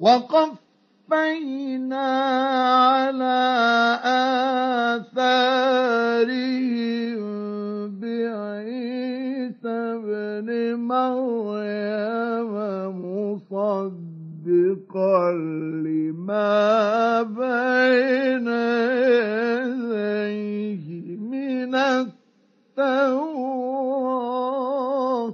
وقفينا على آثارهم بعيسى ابن مريم مصدقا لما بين يديه من التوراة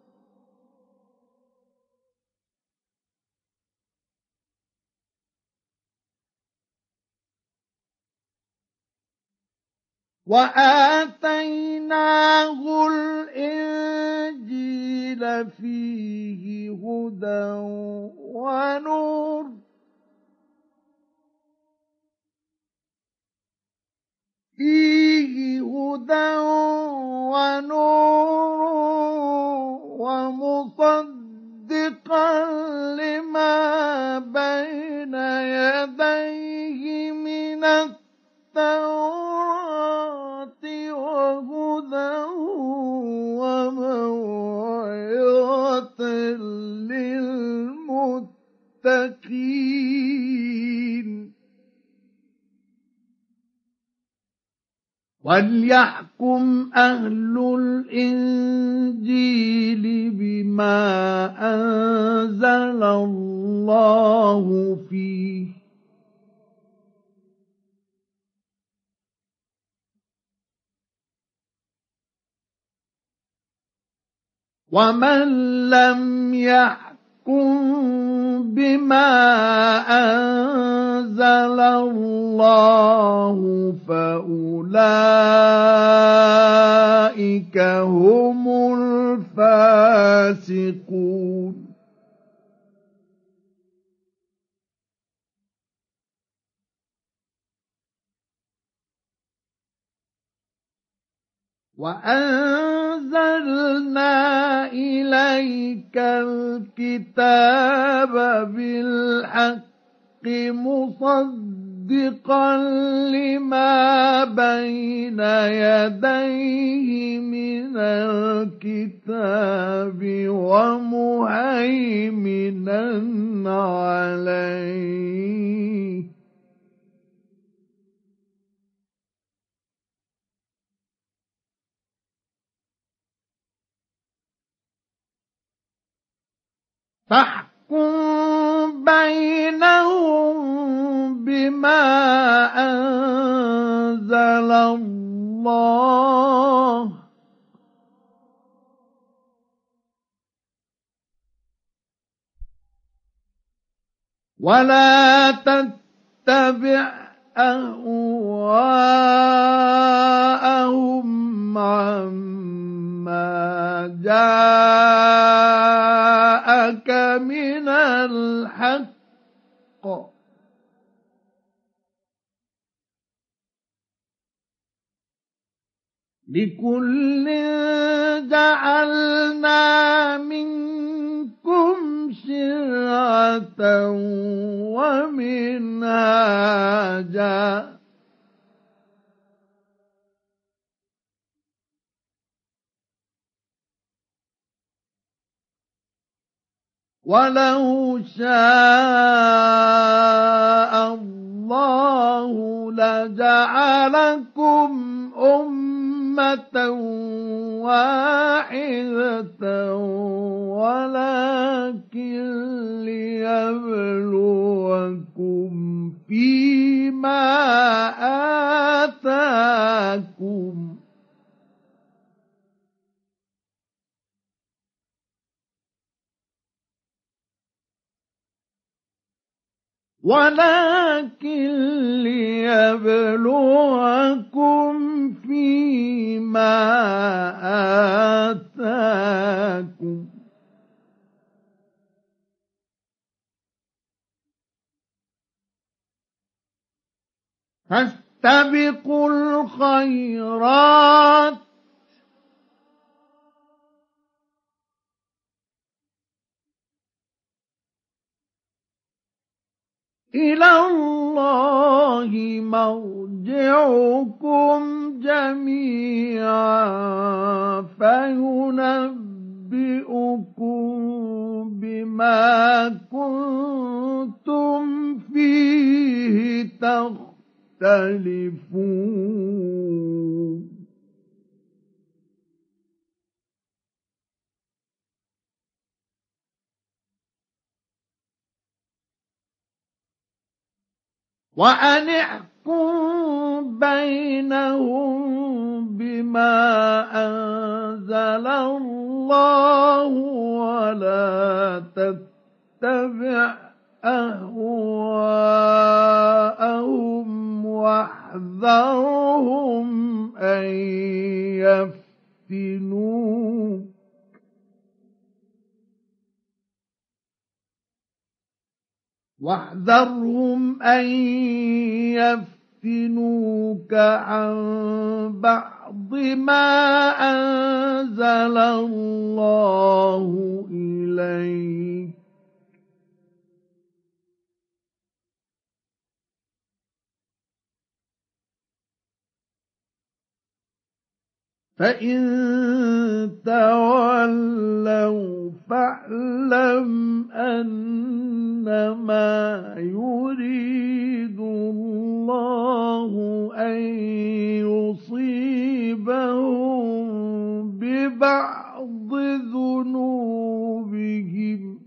وآتيناه الإنجيل فيه هدى ونور ومصدقا لما بين يديه من التوراة وهدى وموعظة للمتقين وليحكم أهل الإنجيل بما أنزل الله فيه ومن لم يحكم بما أنزل الله فأولئك هم الفاسقون وأنزلنا إليك الكتاب بالحق مصدقا لما بين يديه من الكتاب ومهيمنا عليه فاحكم بينهم بما أنزل الله ولا تتبع أهواءهم عما جاءك من الحق لكل جعلنا منكم شرعة ومنهاجا ولو شاء الله لجعلكم أمة واحدة ولكن ليبلوكم فيما آتاكم فاستبقوا الخيرات إلى الله مرجعكم جميعا فينبئكم بما كنتم فيه تختلفون وأن احكم بينهم بما أنزل الله ولا تتبع أهواءهم واحذرهم أن يفتنوك عن بعض ما أنزل الله إليك فإن تولوا فاعلم أنما يريد الله أن يصيبهم ببعض ذنوبهم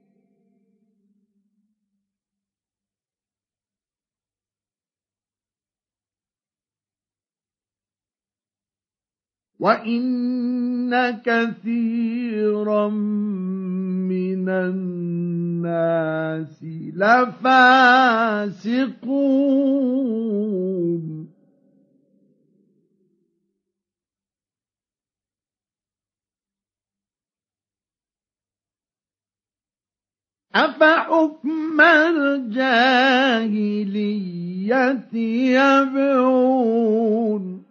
وَإِنَّ كَثِيرًا مِنَ النَّاسِ لَفَاسِقُونَ أَفَحُكْمَ الْجَاهِلِيَّةِ يَبْغُونَ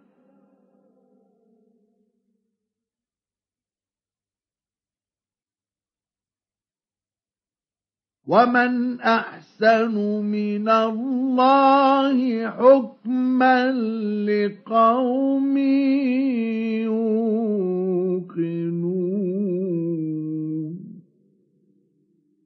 وَمَنْ أَحْسَنُ مِنَ اللَّهِ حُكْمًا لِقَوْمٍ